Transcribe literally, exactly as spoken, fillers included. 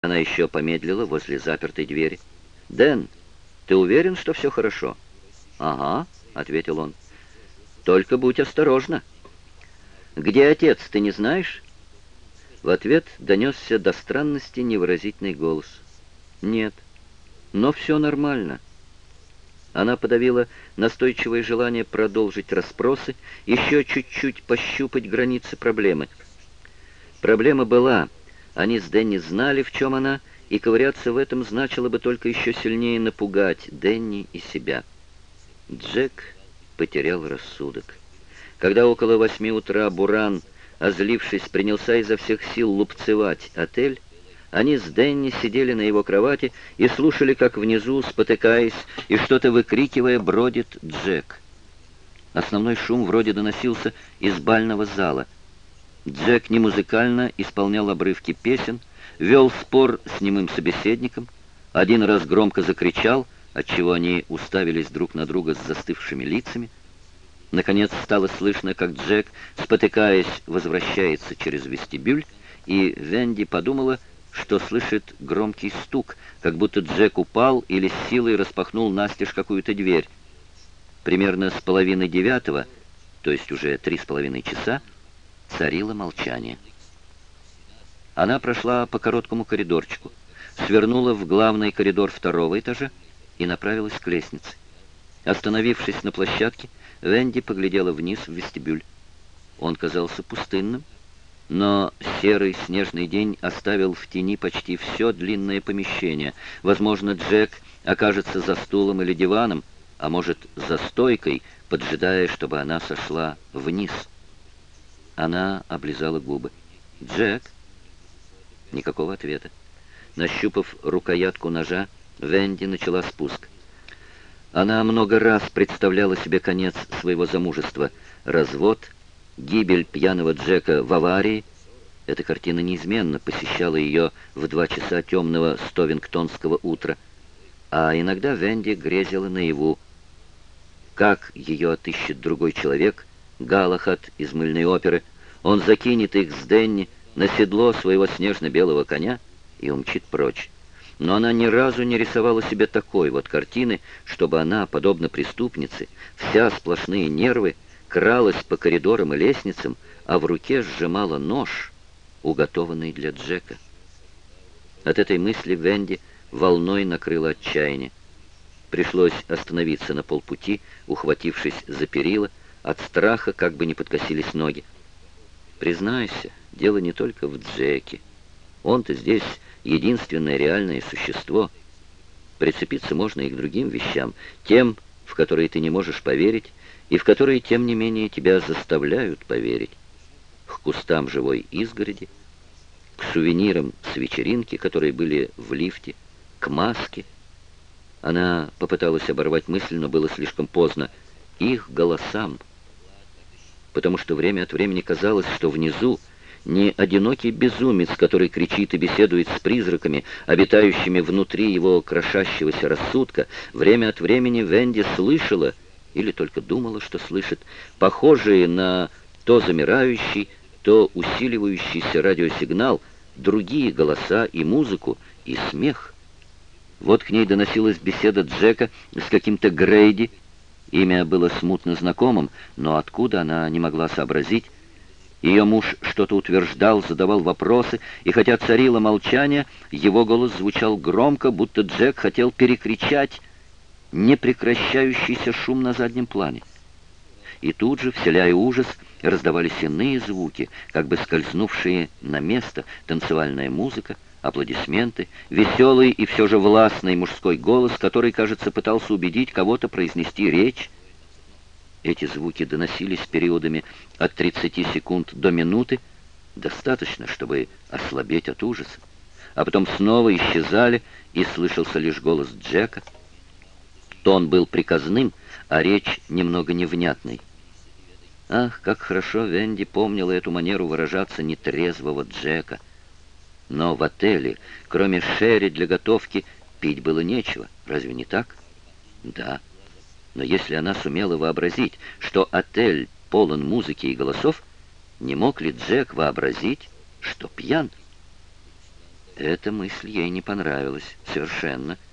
Она еще помедлила возле запертой двери. «Дэн, ты уверен, что все хорошо?» «Ага», — ответил он. «Только будь осторожна». «Где отец, ты не знаешь?» В ответ донесся до странности невыразительный голос. «Нет, но все нормально». Она подавила настойчивое желание продолжить расспросы, еще чуть-чуть пощупать границы проблемы. Проблема была, они с Дэнни знали, в чем она, и ковыряться в этом значило бы только еще сильнее напугать Дэнни и себя. Джек потерял рассудок. Когда около восьми утра Буран, озлившись, принялся изо всех сил лупцевать отель, они с Дэнни сидели на его кровати и слушали, как внизу, спотыкаясь и что-то выкрикивая, бродит Джек. Основной шум вроде доносился из бального зала. Джек немузыкально исполнял обрывки песен, вел спор с немым собеседником, один раз громко закричал, отчего они уставились друг на друга с застывшими лицами. Наконец стало слышно, как Джек, спотыкаясь, возвращается через вестибюль, и Венди подумала, что слышит громкий стук, как будто Джек упал или с силой распахнул настежь какую-то дверь. Примерно с половины девятого, то есть уже три с половиной часа, царило молчание. Она прошла по короткому коридорчику, свернула в главный коридор второго этажа и направилась к лестнице. Остановившись на площадке, Венди поглядела вниз в вестибюль. Он казался пустынным, но серый снежный день оставил в тени почти все длинное помещение. Возможно, Джек окажется за стулом или диваном, а может, за стойкой, поджидая, чтобы она сошла вниз. Она облизала губы. «Джек?» Никакого ответа. Нащупав рукоятку ножа, Венди начала спуск. Она много раз представляла себе конец своего замужества. Развод, гибель пьяного Джека в аварии. Эта картина неизменно посещала ее в два часа темного стовингтонского утра. А иногда Венди грезила наяву. Как ее отыщет другой человек, Галахад из мыльной оперы, он закинет их с Дэнни на седло своего снежно-белого коня и умчит прочь. Но она ни разу не рисовала себе такой вот картины, чтобы она, подобно преступнице, вся сплошные нервы, кралась по коридорам и лестницам, а в руке сжимала нож, уготованный для Джека. От этой мысли Венди волной накрыла отчаяние. Пришлось остановиться на полпути, ухватившись за перила, от страха, как бы не подкосились ноги. Признайся, дело не только в Джеке. Он-то здесь единственное реальное существо. Прицепиться можно и к другим вещам, тем, в которые ты не можешь поверить, и в которые, тем не менее, тебя заставляют поверить. К кустам живой изгороди, к сувенирам с вечеринки, которые были в лифте, к маске. Она попыталась оборвать мысль, но было слишком поздно. Их голосам. Потому что время от времени казалось, что внизу не одинокий безумец, который кричит и беседует с призраками, обитающими внутри его крошащегося рассудка. Время от времени Венди слышала, или только думала, что слышит, похожие на то замирающий, то усиливающийся радиосигнал, другие голоса и музыку, и смех. Вот к ней доносилась беседа Джека с каким-то Грейди. Имя было смутно знакомым, но откуда она не могла сообразить. Ее муж что-то утверждал, задавал вопросы, и хотя царило молчание, его голос звучал громко, будто Джек хотел перекричать непрекращающийся шум на заднем плане. И тут же, вселяя ужас, раздавались иные звуки, как бы скользнувшие на место, танцевальная музыка, аплодисменты, веселый и все же властный мужской голос, который, кажется, пытался убедить кого-то произнести речь. Эти звуки доносились периодами от тридцати секунд до минуты, достаточно, чтобы ослабеть от ужаса, а потом снова исчезали, и слышался лишь голос Джека. Тон был приказным, а речь немного невнятной. Ах, как хорошо Венди помнила эту манеру выражаться нетрезвого Джека. Но в отеле, кроме шерри для готовки, пить было нечего. Разве не так? Да. Но если она сумела вообразить, что отель полон музыки и голосов, не мог ли Джек вообразить, что пьян? Эта мысль ей не понравилась совершенно.